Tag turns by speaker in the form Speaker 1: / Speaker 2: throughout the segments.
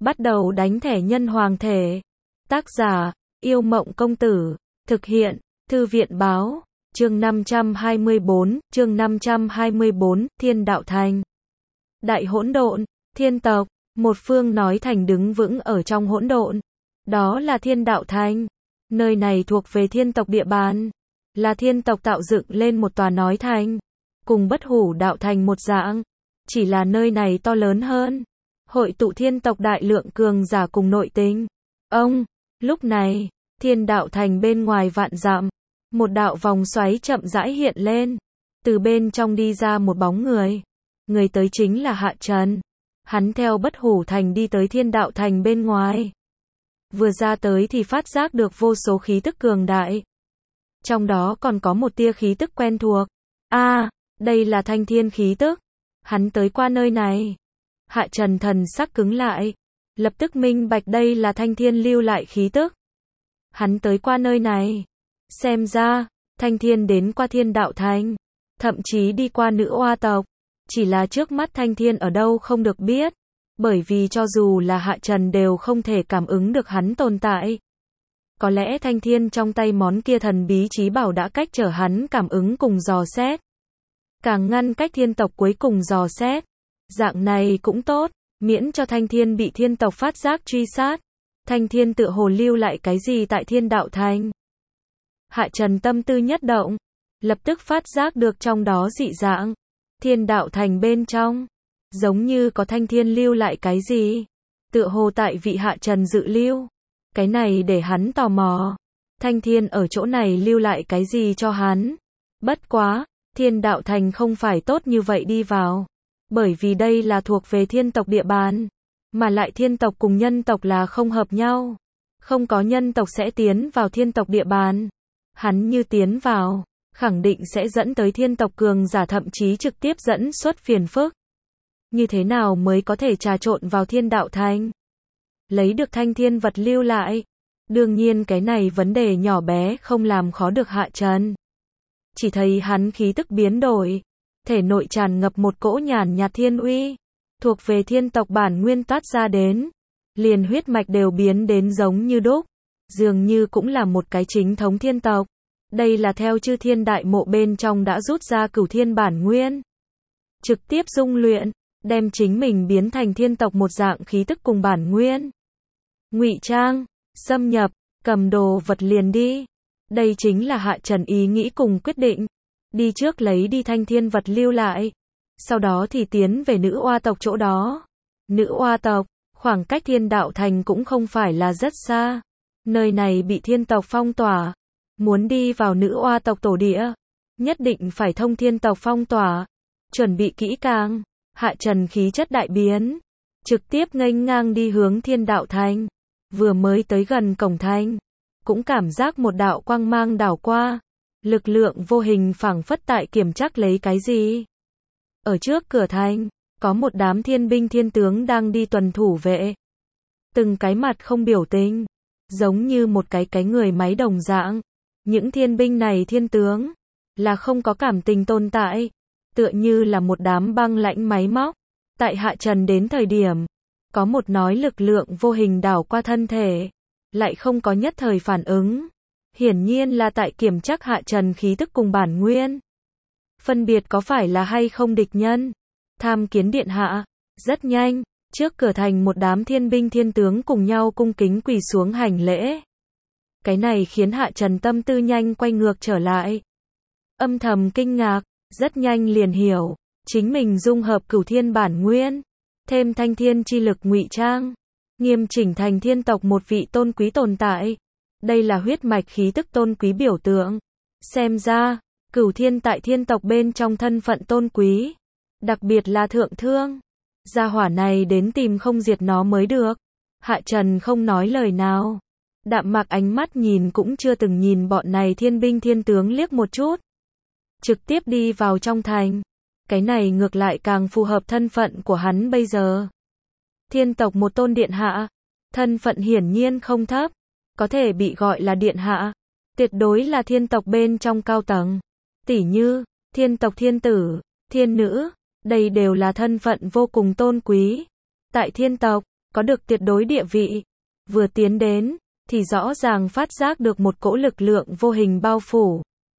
Speaker 1: Bắt đầu đánh thẻ nhân hoàng thể. Tác giả, Yêu Mộng Công Tử. Thực hiện, Thư viện Báo. Chương 524, Thiên Đạo Thành. Đại hỗn độn, thiên tộc, một phương nói thành đứng vững ở trong hỗn độn. Đó là Thiên Đạo Thành. Nơi này thuộc về thiên tộc địa bàn. Là thiên tộc tạo dựng lên một tòa nói thành. Cùng Bất Hủ Đạo Thành một dạng. Chỉ là nơi này to lớn hơn. Hội tụ thiên tộc đại lượng cường giả cùng nội tình. Lúc này, Thiên Đạo Thành bên ngoài vạn dặm, một đạo vòng xoáy chậm rãi hiện lên. Từ bên trong đi ra một bóng người. Người tới chính là Hạ Trần. Hắn theo Bất Hủ Thành đi tới Thiên Đạo Thành bên ngoài. Vừa ra tới thì phát giác được vô số khí tức cường đại. Trong đó còn có một tia khí tức quen thuộc. Đây là thanh thiên khí tức. Hắn tới qua nơi này. Hạ Trần thần sắc cứng lại. Lập tức minh bạch đây là thanh thiên lưu lại khí tức. Hắn tới qua nơi này. Xem ra, thanh thiên đến qua Thiên Đạo Thành. Thậm chí đi qua nữ oa tộc. Chỉ là trước mắt thanh thiên ở đâu không được biết. Bởi vì cho dù là Hạ Trần đều không thể cảm ứng được hắn tồn tại. Có lẽ thanh thiên trong tay món kia thần bí chí bảo đã cách trở hắn cảm ứng cùng dò xét. Càng ngăn cách thiên tộc cuối cùng dò xét. Dạng này cũng tốt, miễn cho thanh thiên bị thiên tộc phát giác truy sát. Thanh thiên tự hồ lưu lại cái gì tại Thiên Đạo Thành. Hạ Trần tâm tư nhất động, lập tức phát giác được trong đó dị dạng. Thiên Đạo Thành bên trong, giống như có thanh thiên lưu lại cái gì. Tựa hồ tại vị Hạ Trần dự lưu. Cái này để hắn tò mò. Thanh thiên ở chỗ này lưu lại cái gì cho hắn. Bất quá, Thiên Đạo Thành không phải tốt như vậy đi vào. Bởi vì đây là thuộc về thiên tộc địa bàn. Mà lại thiên tộc cùng nhân tộc là không hợp nhau. Không có nhân tộc sẽ tiến vào thiên tộc địa bàn. Hắn như tiến vào, khẳng định sẽ dẫn tới thiên tộc cường giả, thậm chí trực tiếp dẫn xuất phiền phức. Như thế nào mới có thể trà trộn vào Thiên Đạo Thành? Lấy được thanh thiên vật lưu lại. Đương nhiên cái này vấn đề nhỏ bé không làm khó được Hạ Trần. Chỉ thấy hắn khí tức biến đổi. Thể nội tràn ngập một cỗ nhàn nhạt thiên uy. Thuộc về thiên tộc bản nguyên toát ra đến. Liền huyết mạch đều biến đến giống như đúc. Dường như cũng là một cái chính thống thiên tộc. Đây là theo chư thiên đại mộ bên trong đã rút ra cửu thiên bản nguyên. Trực tiếp dung luyện. Đem chính mình biến thành thiên tộc một dạng khí tức cùng bản nguyên. Ngụy trang, xâm nhập, cầm đồ vật liền đi. Đây chính là Hạ Trần ý nghĩ cùng quyết định. Đi trước lấy đi thanh thiên vật lưu lại. Sau đó thì tiến về nữ oa tộc chỗ đó. Nữ oa tộc, khoảng cách Thiên Đạo Thành cũng không phải là rất xa. Nơi này bị thiên tộc phong tỏa. Muốn đi vào nữ oa tộc tổ địa, nhất định phải thông thiên tộc phong tỏa. Chuẩn bị kỹ càng. Hạ Trần khí chất đại biến. Trực tiếp nghênh ngang đi hướng Thiên Đạo Thành. Vừa mới tới gần cổng thành, cũng cảm giác một đạo quang mang đảo qua. Lực lượng vô hình phảng phất tại kiểm trắc lấy cái gì. Ở trước cửa thành, có một đám thiên binh thiên tướng đang đi tuần thủ vệ. Từng cái mặt không biểu tình, giống như một cái người máy đồng dạng. Những thiên binh này thiên tướng, là không có cảm tình tồn tại. Tựa như là một đám băng lãnh máy móc. Tại Hạ Trần đến thời điểm, có một nói lực lượng vô hình đảo qua thân thể. Lại không có nhất thời phản ứng. Hiển nhiên là tại kiểm trắc Hạ Trần khí tức cùng bản nguyên. Phân biệt có phải là hay không địch nhân. Tham kiến điện hạ. Rất nhanh, trước cửa thành một đám thiên binh thiên tướng cùng nhau cung kính quỳ xuống hành lễ. Cái này khiến Hạ Trần tâm tư nhanh quay ngược trở lại. Âm thầm kinh ngạc, rất nhanh liền hiểu. Chính mình dung hợp cửu thiên bản nguyên. Thêm thanh thiên chi lực ngụy trang. Nghiêm chỉnh thành thiên tộc một vị tôn quý tồn tại. Đây là huyết mạch khí tức tôn quý biểu tượng. Xem ra, cửu thiên tại thiên tộc bên trong thân phận tôn quý. Đặc biệt là thượng thương. Gia hỏa này đến tìm không diệt nó mới được. Hạ Trần không nói lời nào. Đạm mạc ánh mắt nhìn cũng chưa từng nhìn bọn này thiên binh thiên tướng liếc một chút. Trực tiếp đi vào trong thành. Cái này ngược lại càng phù hợp thân phận của hắn bây giờ. Thiên tộc một tôn điện hạ. Thân phận hiển nhiên không thấp. Có thể bị gọi là điện hạ. Tuyệt đối là thiên tộc bên trong cao tầng. Tỉ như, thiên tộc thiên tử, thiên nữ. Đây đều là thân phận vô cùng tôn quý. Tại thiên tộc, có được tuyệt đối địa vị. Vừa tiến đến, thì rõ ràng phát giác được một cỗ lực lượng vô hình bao phủ.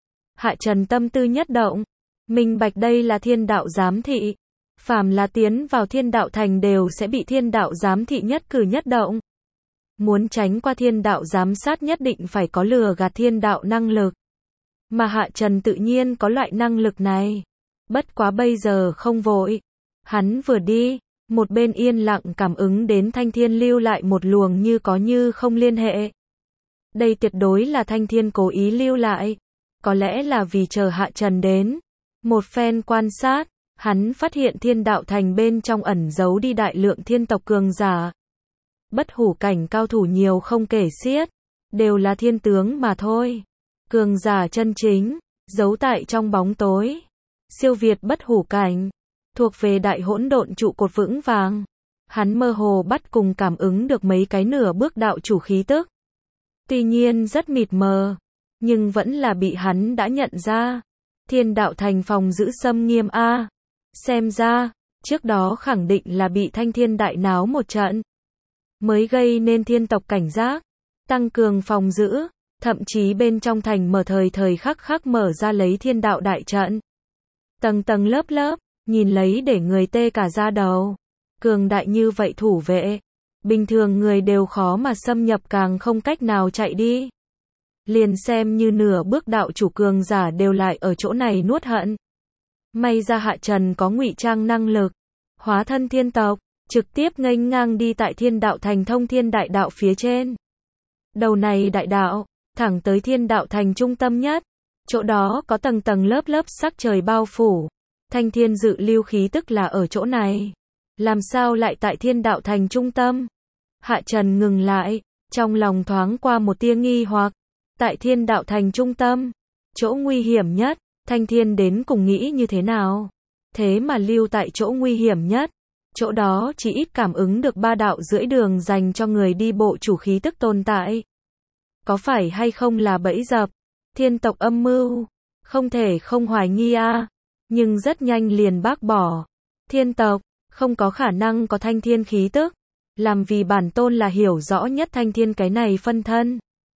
Speaker 1: Hạ Trần tâm tư nhất động, minh bạch đây là thiên đạo giám thị. Phàm là tiến vào thiên đạo thành đều sẽ bị thiên đạo giám thị nhất cử nhất động. Muốn tránh qua thiên đạo giám sát nhất định phải có lừa gạt thiên đạo năng lực. Mà Hạ Trần tự nhiên có loại năng lực này. Bất quá bây giờ không vội. Hắn vừa đi, một bên yên lặng cảm ứng đến Thanh Thiên lưu lại một luồng như có như không liên hệ. Đây tuyệt đối là Thanh Thiên cố ý lưu lại. Có lẽ là vì chờ Hạ Trần đến. Một phen quan sát, hắn phát hiện thiên đạo thành bên trong ẩn giấu đi đại lượng thiên tộc cường giả. Bất hủ cảnh cao thủ nhiều không kể xiết, đều là thiên tướng mà thôi. Cường giả chân chính, giấu tại trong bóng tối. Siêu việt bất hủ cảnh, thuộc về đại hỗn độn trụ cột vững vàng. Hắn mơ hồ bắt cùng cảm ứng được mấy cái nửa bước đạo chủ khí tức. Tuy nhiên rất mịt mờ, nhưng vẫn là bị hắn đã nhận ra. Thiên đạo thành phòng giữ xâm nghiêm a. Xem ra, trước đó khẳng định là bị Thanh Thiên đại náo một trận. Mới gây nên thiên tộc cảnh giác, tăng cường phòng giữ, thậm chí bên trong thành mở thời khắc mở ra lấy thiên đạo đại trận. Tầng tầng lớp lớp, nhìn lấy để người tê cả da đầu. Cường đại như vậy thủ vệ, bình thường người đều khó mà xâm nhập càng không cách nào chạy đi. Liền xem như nửa bước đạo chủ cường giả đều lại ở chỗ này nuốt hận. May ra Hạ Trần có ngụy trang năng lực, hóa thân thiên tộc, trực tiếp nghênh ngang đi tại thiên đạo thành thông thiên đại đạo phía trên. Đầu này đại đạo, thẳng tới thiên đạo thành trung tâm nhất, chỗ đó có tầng tầng lớp lớp sắc trời bao phủ. Thanh thiên dự lưu khí tức là ở chỗ này. Làm sao lại tại thiên đạo thành trung tâm? Hạ Trần ngừng lại, trong lòng thoáng qua một tia nghi hoặc. Tại thiên đạo thành trung tâm, chỗ nguy hiểm nhất, Thanh Thiên đến cùng nghĩ như thế nào? Thế mà lưu tại chỗ nguy hiểm nhất. Chỗ đó chỉ ít cảm ứng được 3 đạo rưỡi đường dành cho người đi bộ chủ khí tức tồn tại. Có phải hay không là bẫy dập? Thiên tộc âm mưu? Không thể không hoài nghi a. Nhưng rất nhanh liền bác bỏ. Thiên tộc, không có khả năng có Thanh Thiên khí tức. Làm vì bản tôn là hiểu rõ nhất Thanh Thiên cái này phân thân.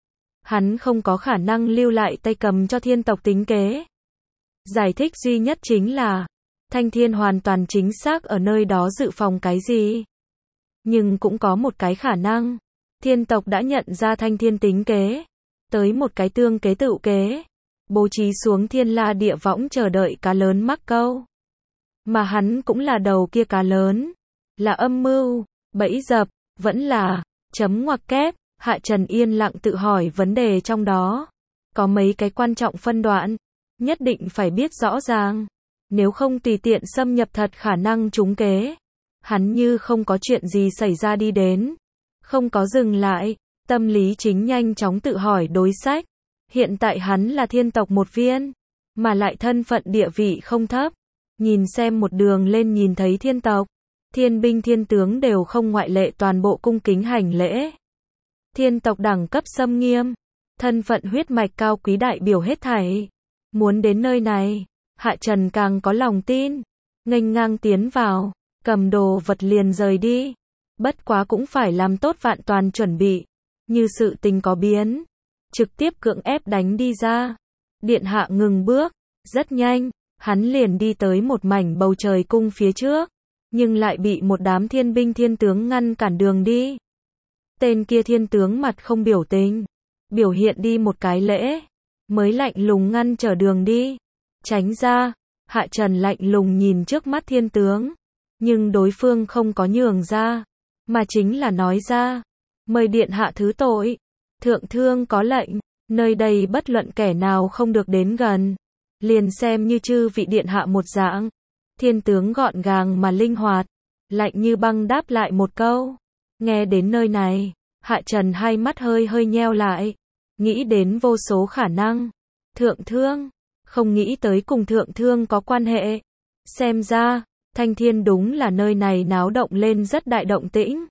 Speaker 1: Hắn không có khả năng lưu lại tay cầm cho thiên tộc tính kế. Giải thích duy nhất chính là Thanh Thiên hoàn toàn chính xác ở nơi đó dự phòng cái gì. Nhưng cũng có một cái khả năng, thiên tộc đã nhận ra Thanh Thiên tính kế, tới một cái tương kế tựu kế, bố trí xuống thiên la địa võng chờ đợi cá lớn mắc câu. Mà hắn cũng là đầu kia cá lớn, là âm mưu, bẫy dập, vẫn là chấm ngoặc kép. Hạ Trần yên lặng tự hỏi vấn đề trong đó. Có mấy cái quan trọng phân đoạn, nhất định phải biết rõ ràng. Nếu không tùy tiện xâm nhập thật khả năng trúng kế. Hắn như không có chuyện gì xảy ra đi đến. Không có dừng lại, tâm lý chính nhanh chóng tự hỏi đối sách. Hiện tại hắn là thiên tộc một viên, mà lại thân phận địa vị không thấp. Nhìn xem một đường lên nhìn thấy thiên tộc, thiên binh thiên tướng đều không ngoại lệ toàn bộ cung kính hành lễ. Thiên tộc đẳng cấp xâm nghiêm, thân phận huyết mạch cao quý đại biểu hết thảy. Muốn đến nơi này, Hạ Trần càng có lòng tin, nghênh ngang tiến vào, cầm đồ vật liền rời đi. Bất quá cũng phải làm tốt vạn toàn chuẩn bị, như sự tình có biến, trực tiếp cưỡng ép đánh đi ra. Điện hạ ngừng bước, rất nhanh, hắn liền đi tới một mảnh bầu trời cung phía trước, nhưng lại bị một đám thiên binh thiên tướng ngăn cản đường đi. Tên kia thiên tướng mặt không biểu tình, biểu hiện đi một cái lễ, mới lạnh lùng ngăn trở đường đi. Tránh ra, Hạ Trần lạnh lùng nhìn trước mắt thiên tướng, nhưng đối phương không có nhường ra, mà chính là nói ra, mời điện hạ thứ tội, thượng thương có lệnh, nơi đây bất luận kẻ nào không được đến gần, liền xem như chư vị điện hạ một dạng. Thiên tướng gọn gàng mà linh hoạt, lạnh như băng đáp lại một câu. Nghe đến nơi này, Hạ Trần hai mắt hơi nheo lại, nghĩ đến vô số khả năng. Thượng thương, không nghĩ tới cùng thượng thương có quan hệ. Xem ra, Thanh Thiên đúng là nơi này náo động lên rất đại động tĩnh.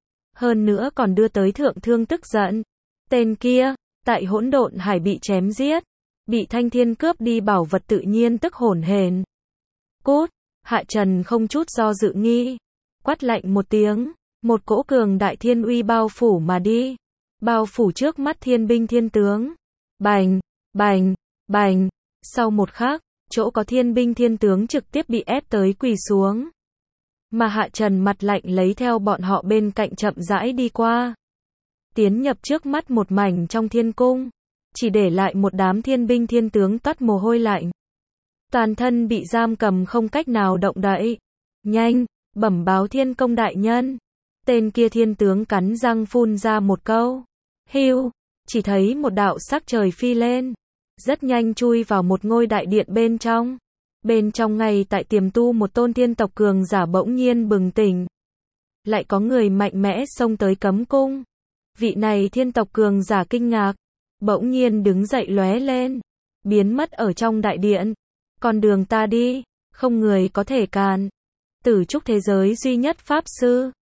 Speaker 1: Hơn nữa còn đưa tới thượng thương tức giận. Tên kia, tại hỗn độn hải bị chém giết, bị Thanh Thiên cướp đi bảo vật tự nhiên tức hổn hển. Cút, Hạ Trần không chút do dự nghi, quát lạnh một tiếng, Một cỗ cường đại thiên uy bao phủ mà đi. Bao phủ trước mắt thiên binh thiên tướng. Bành, bành, bành. Sau một khắc, chỗ có thiên binh thiên tướng trực tiếp bị ép tới quỳ xuống. Mà Hạ Trần mặt lạnh lấy theo bọn họ bên cạnh chậm rãi đi qua. Tiến nhập trước mắt một mảnh trong thiên cung. Chỉ để lại một đám thiên binh thiên tướng toát mồ hôi lạnh. Toàn thân bị giam cầm không cách nào động đậy. Nhanh, bẩm báo thiên công đại nhân. Tên kia thiên tướng cắn răng phun ra một câu. Hưu, chỉ thấy một đạo sắc trời phi lên. Rất nhanh chui vào một ngôi đại điện bên trong. Bên trong ngay tại tiềm tu một tôn thiên tộc cường giả bỗng nhiên bừng tỉnh. Lại có người mạnh mẽ xông tới cấm cung. Vị này thiên tộc cường giả kinh ngạc. Bỗng nhiên đứng dậy lóe lên. Biến mất ở trong đại điện. Con đường ta đi, không người có thể cản. Tử trúc thế giới duy nhất pháp sư.